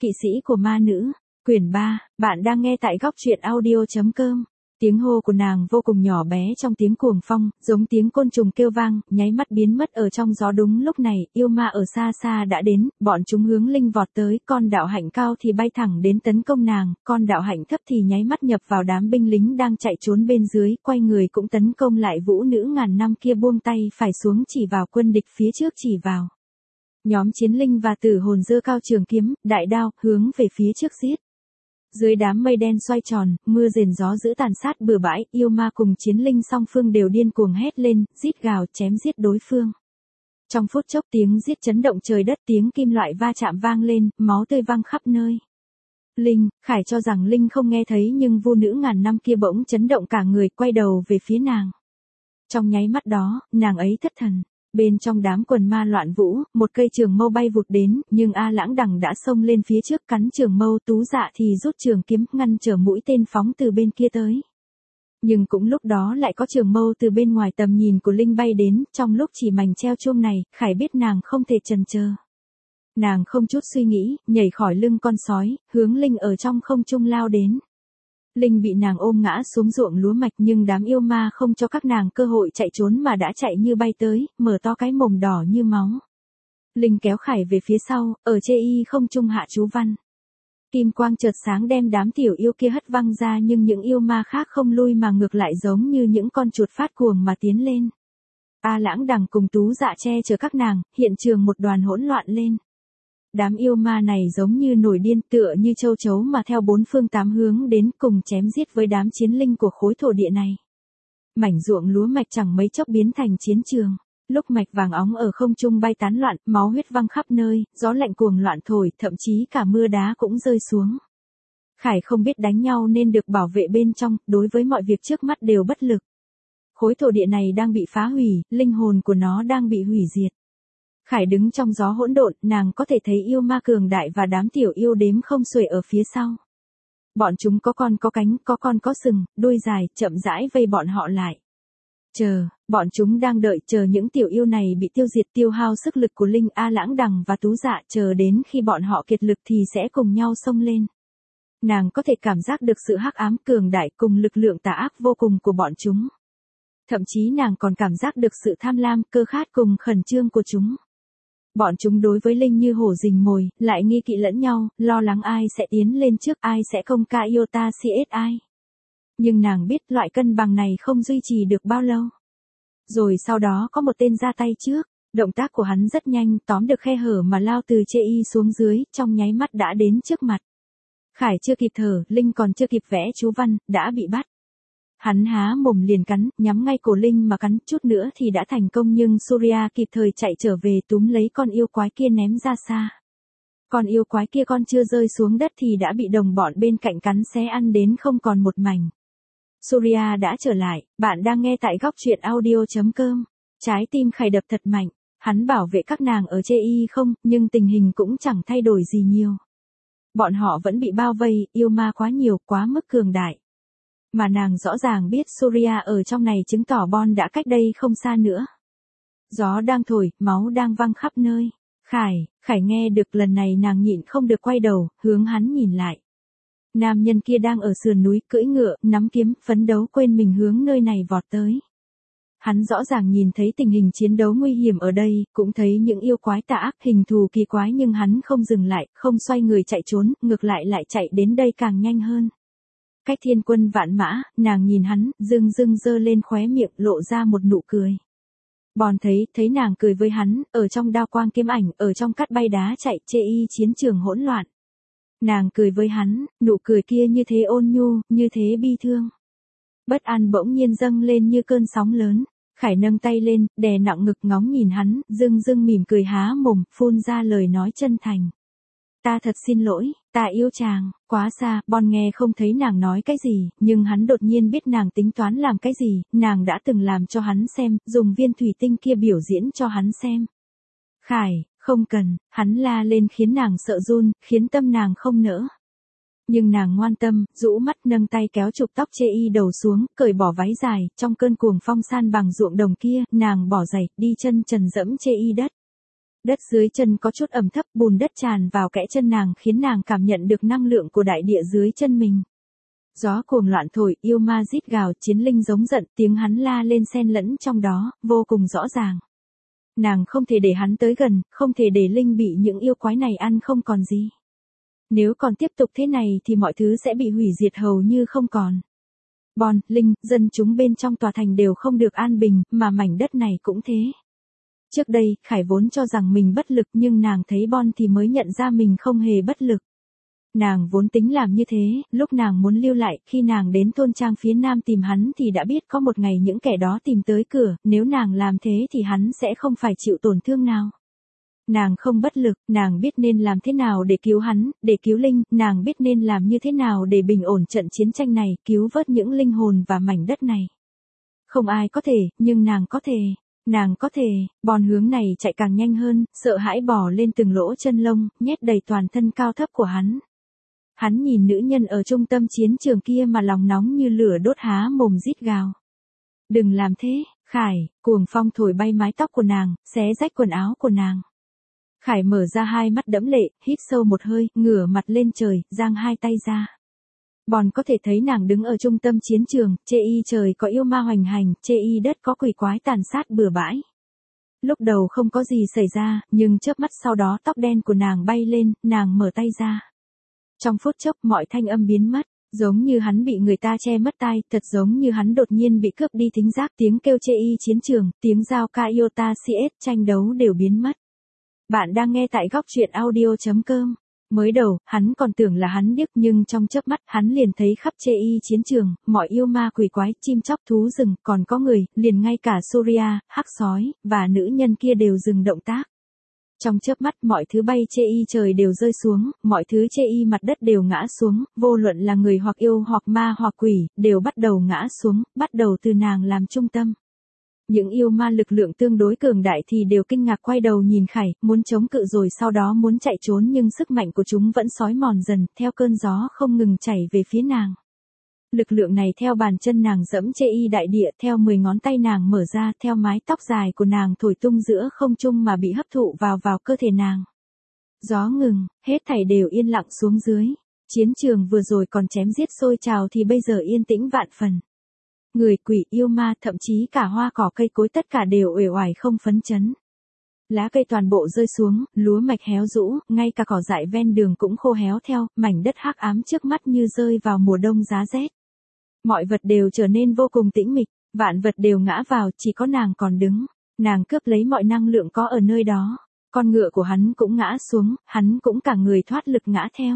Kỵ sĩ của ma nữ, quyển 3, bạn đang nghe tại góc truyện audio.com. Tiếng hô của nàng vô cùng nhỏ bé trong tiếng cuồng phong, giống tiếng côn trùng kêu vang, nháy mắt biến mất ở trong gió. Đúng lúc này, yêu ma ở xa xa đã đến, bọn chúng hướng Linh vọt tới, con đạo hạnh cao thì bay thẳng đến tấn công nàng, con đạo hạnh thấp thì nháy mắt nhập vào đám binh lính đang chạy trốn bên dưới, quay người cũng tấn công lại. Vũ nữ ngàn năm kia buông tay phải xuống chỉ vào quân địch phía trước chỉ vào. Nhóm chiến linh và tử hồn giơ cao trường kiếm, đại đao, hướng về phía trước giết. Dưới đám mây đen xoay tròn, mưa rền gió dữ tàn sát bừa bãi, yêu ma cùng chiến linh song phương đều điên cuồng hét lên, rít gào chém giết đối phương. Trong phút chốc tiếng giết chấn động trời đất, tiếng kim loại va chạm vang lên, máu tươi văng khắp nơi. Linh, Khải cho rằng Linh không nghe thấy nhưng vu nữ ngàn năm kia bỗng chấn động cả người, quay đầu về phía nàng. Trong nháy mắt đó, nàng ấy thất thần. Bên trong đám quần ma loạn vũ, một cây trường mâu bay vụt đến, nhưng A Lãng Đằng đã xông lên phía trước cắn trường mâu. Tú Dạ thì rút trường kiếm ngăn trở mũi tên phóng từ bên kia tới. Nhưng cũng lúc đó lại có trường mâu từ bên ngoài tầm nhìn của Linh bay đến, trong lúc chỉ mảnh treo chuông này, Khải biết nàng không thể chần chờ. Nàng không chút suy nghĩ, nhảy khỏi lưng con sói, hướng Linh ở trong không trung lao đến. Linh bị nàng ôm ngã xuống ruộng lúa mạch nhưng đám yêu ma không cho các nàng cơ hội chạy trốn mà đã chạy như bay tới, mở to cái mồm đỏ như máu. Linh kéo Khải về phía sau, ở chê y không trung hạ chú văn. Kim quang chợt sáng đem đám tiểu yêu kia hất văng ra nhưng những yêu ma khác không lui mà ngược lại giống như những con chuột phát cuồng mà tiến lên. A Lãng Đằng cùng Tú Dạ che chở các nàng, hiện trường một đoàn hỗn loạn lên. Đám yêu ma này giống như nổi điên tựa như châu chấu mà theo bốn phương tám hướng đến cùng chém giết với đám chiến linh của khối thổ địa này. Mảnh ruộng lúa mạch chẳng mấy chốc biến thành chiến trường. Lúc mạch vàng óng ở không trung bay tán loạn, máu huyết văng khắp nơi, gió lạnh cuồng loạn thổi, thậm chí cả mưa đá cũng rơi xuống. Khải không biết đánh nhau nên được bảo vệ bên trong, đối với mọi việc trước mắt đều bất lực. Khối thổ địa này đang bị phá hủy, linh hồn của nó đang bị hủy diệt. Khải đứng trong gió hỗn độn, nàng có thể thấy yêu ma cường đại và đám tiểu yêu đếm không xuể ở phía sau. Bọn chúng có con có cánh, có con có sừng, đuôi dài, chậm rãi vây bọn họ lại. Bọn chúng đang đợi chờ những tiểu yêu này bị tiêu diệt, tiêu hao sức lực của Linh, A Lãng Đằng và Tú Dạ, chờ đến khi bọn họ kiệt lực thì sẽ cùng nhau xông lên. Nàng có thể cảm giác được sự hắc ám cường đại cùng lực lượng tà ác vô cùng của bọn chúng. Thậm chí nàng còn cảm giác được sự tham lam, cơ khát cùng khẩn trương của chúng. Bọn chúng đối với Linh như hổ rình mồi, lại nghi kỵ lẫn nhau, lo lắng ai sẽ tiến lên trước, ai sẽ không ca iota cs ai. Nhưng nàng biết loại cân bằng này không duy trì được bao lâu. Rồi sau đó có một tên ra tay trước, động tác của hắn rất nhanh, tóm được khe hở mà lao từ chê y xuống dưới, trong nháy mắt đã đến trước mặt. Khải chưa kịp thở, Linh còn chưa kịp vẽ chú văn, đã bị bắt. Hắn há mồm liền cắn, nhắm ngay cổ Linh mà cắn, chút nữa thì đã thành công nhưng Surya kịp thời chạy trở về túm lấy con yêu quái kia ném ra xa. Con yêu quái kia con chưa rơi xuống đất thì đã bị đồng bọn bên cạnh cắn xé ăn đến không còn một mảnh. Surya đã trở lại, bạn đang nghe tại góc truyện audio.com. Trái tim Khải đập thật mạnh, hắn bảo vệ các nàng ở chê y không, nhưng tình hình cũng chẳng thay đổi gì nhiều. Bọn họ vẫn bị bao vây, yêu ma quá nhiều, quá mức cường đại. Mà nàng rõ ràng biết Surya ở trong này chứng tỏ Bon đã cách đây không xa nữa. Gió đang thổi, máu đang văng khắp nơi. Khải nghe được, lần này nàng nhịn không được quay đầu, hướng hắn nhìn lại. Nam nhân kia đang ở sườn núi, cưỡi ngựa, nắm kiếm, phấn đấu quên mình hướng nơi này vọt tới. Hắn rõ ràng nhìn thấy tình hình chiến đấu nguy hiểm ở đây, cũng thấy những yêu quái tà ác hình thù kỳ quái nhưng hắn không dừng lại, không xoay người chạy trốn, ngược lại lại chạy đến đây càng nhanh hơn. Cách thiên quân vạn mã, nàng nhìn hắn, dưng giơ lên khóe miệng, lộ ra một nụ cười. Bon thấy nàng cười với hắn, ở trong đao quang kiếm ảnh, ở trong cát bay đá chạy, chê y chiến trường hỗn loạn. Nàng cười với hắn, nụ cười kia như thế ôn nhu, như thế bi thương. Bất an bỗng nhiên dâng lên như cơn sóng lớn. Khải nâng tay lên, đè nặng ngực ngóng nhìn hắn, dưng mỉm cười há mồm, phun ra lời nói chân thành. Ta thật xin lỗi, ta yêu chàng, quá xa. Bon nghe không thấy nàng nói cái gì, nhưng hắn đột nhiên biết nàng tính toán làm cái gì, nàng đã từng làm cho hắn xem, dùng viên thủy tinh kia biểu diễn cho hắn xem. Khải, không cần, hắn la lên khiến nàng sợ run, khiến tâm nàng không nỡ. Nhưng nàng ngoan tâm, rũ mắt nâng tay kéo trục tóc chê y đầu xuống, cởi bỏ váy dài, trong cơn cuồng phong san bằng ruộng đồng kia, nàng bỏ giày, đi chân trần dẫm chê y đất. Đất dưới chân có chút ẩm thấp, bùn đất tràn vào kẽ chân nàng khiến nàng cảm nhận được năng lượng của đại địa dưới chân mình. Gió cuồng loạn thổi, yêu ma rít gào, chiến linh giống giận, tiếng hắn la lên xen lẫn trong đó, vô cùng rõ ràng. Nàng không thể để hắn tới gần, không thể để linh bị những yêu quái này ăn không còn gì. Nếu còn tiếp tục thế này thì mọi thứ sẽ bị hủy diệt hầu như không còn. Bon, Linh, dân chúng bên trong tòa thành đều không được an bình, mà mảnh đất này cũng thế. Trước đây, Khải vốn cho rằng mình bất lực nhưng nàng thấy Bon thì mới nhận ra mình không hề bất lực. Nàng vốn tính làm như thế, lúc nàng muốn lưu lại, khi nàng đến thôn trang phía nam tìm hắn thì đã biết có một ngày những kẻ đó tìm tới cửa, nếu nàng làm thế thì hắn sẽ không phải chịu tổn thương nào. Nàng không bất lực, nàng biết nên làm thế nào để cứu hắn, để cứu Linh, nàng biết nên làm như thế nào để bình ổn trận chiến tranh này, cứu vớt những linh hồn và mảnh đất này. Không ai có thể, nhưng nàng có thể. Nàng có thể. Bon hướng này chạy càng nhanh hơn, sợ hãi bò lên từng lỗ chân lông, nhét đầy toàn thân cao thấp của hắn. Hắn nhìn nữ nhân ở trung tâm chiến trường kia mà lòng nóng như lửa đốt, há mồm rít gào. Đừng làm thế, Khải. Cuồng phong thổi bay mái tóc của nàng, xé rách quần áo của nàng. Khải mở ra hai mắt đẫm lệ, hít sâu một hơi, ngửa mặt lên trời, giang hai tay ra. Bon có thể thấy nàng đứng ở trung tâm chiến trường, chê y trời có yêu ma hoành hành, chê y đất có quỷ quái tàn sát bừa bãi. Lúc đầu không có gì xảy ra, nhưng chớp mắt sau đó tóc đen của nàng bay lên, nàng mở tay ra. Trong phút chốc mọi thanh âm biến mất, giống như hắn bị người ta che mất tai, thật giống như hắn đột nhiên bị cướp đi thính giác, tiếng kêu chê y chiến trường, tiếng giao ca iota cs tranh đấu đều biến mất. Bạn đang nghe tại góc truyện audio.com. Mới đầu, hắn còn tưởng là hắn điếc nhưng trong chớp mắt hắn liền thấy khắp chê y chiến trường, mọi yêu ma quỷ quái, chim chóc thú rừng, còn có người, liền ngay cả Surya, hắc sói, và nữ nhân kia đều dừng động tác. Trong chớp mắt mọi thứ bay chê y trời đều rơi xuống, mọi thứ chê y mặt đất đều ngã xuống, vô luận là người hoặc yêu hoặc ma hoặc quỷ, đều bắt đầu ngã xuống, bắt đầu từ nàng làm trung tâm. Những yêu ma lực lượng tương đối cường đại thì đều kinh ngạc quay đầu nhìn Khải, muốn chống cự rồi sau đó muốn chạy trốn nhưng sức mạnh của chúng vẫn xói mòn dần, theo cơn gió không ngừng chảy về phía nàng. Lực lượng này theo bàn chân nàng dẫm chê y đại địa, theo 10 ngón tay nàng mở ra, theo mái tóc dài của nàng thổi tung giữa không trung mà bị hấp thụ vào cơ thể nàng. Gió ngừng, hết thảy đều yên lặng xuống dưới. Chiến trường vừa rồi còn chém giết sôi trào thì bây giờ yên tĩnh vạn phần. Người, quỷ, yêu ma, thậm chí cả hoa cỏ cây cối tất cả đều uể oải không phấn chấn. Lá cây toàn bộ rơi xuống, lúa mạch héo rũ, ngay cả cỏ dại ven đường cũng khô héo theo, mảnh đất hắc ám trước mắt như rơi vào mùa đông giá rét. Mọi vật đều trở nên vô cùng tĩnh mịch, vạn vật đều ngã vào, chỉ có nàng còn đứng. Nàng cướp lấy mọi năng lượng có ở nơi đó. Con ngựa của hắn cũng ngã xuống, hắn cũng cả người thoát lực ngã theo.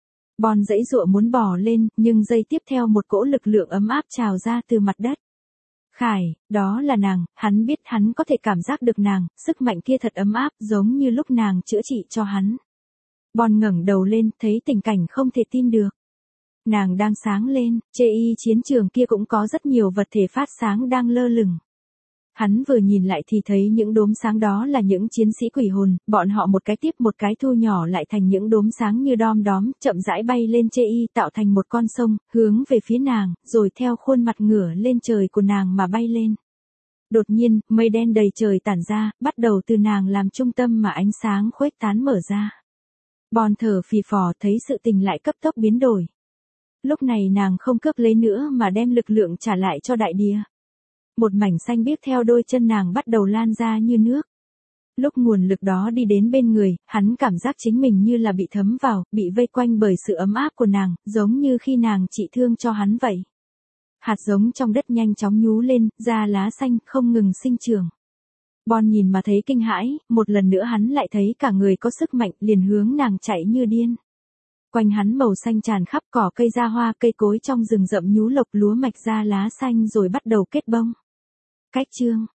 Bon giãy giụa muốn bò lên, nhưng giây tiếp theo một cỗ lực lượng ấm áp trào ra từ mặt đất. Khải, đó là nàng, hắn biết hắn có thể cảm giác được nàng, sức mạnh kia thật ấm áp giống như lúc nàng chữa trị cho hắn. Bon ngẩng đầu lên, thấy tình cảnh không thể tin được. Nàng đang sáng lên, chê y chiến trường kia cũng có rất nhiều vật thể phát sáng đang lơ lửng. Hắn vừa nhìn lại thì thấy những đốm sáng đó là những chiến sĩ quỷ hồn, bọn họ một cái tiếp một cái thu nhỏ lại thành những đốm sáng như đom đóm, chậm rãi bay lên chê y tạo thành một con sông, hướng về phía nàng, rồi theo khuôn mặt ngửa lên trời của nàng mà bay lên. Đột nhiên, mây đen đầy trời tản ra, bắt đầu từ nàng làm trung tâm mà ánh sáng khuếch tán mở ra. Bon thở phì phò thấy sự tình lại cấp tốc biến đổi. Lúc này nàng không cướp lấy nữa mà đem lực lượng trả lại cho đại địa. Một mảnh xanh biếc theo đôi chân nàng bắt đầu lan ra như nước. Lúc nguồn lực đó đi đến bên người, hắn cảm giác chính mình như là bị thấm vào, bị vây quanh bởi sự ấm áp của nàng, giống như khi nàng trị thương cho hắn vậy. Hạt giống trong đất nhanh chóng nhú lên, ra lá xanh không ngừng sinh trưởng. Bon nhìn mà thấy kinh hãi, một lần nữa hắn lại thấy cả người có sức mạnh, liền hướng nàng chạy như điên. Quanh hắn màu xanh tràn khắp, cỏ cây ra hoa, cây cối trong rừng rậm nhú lộc, lúa mạch ra lá xanh rồi bắt đầu kết bông. Cách chương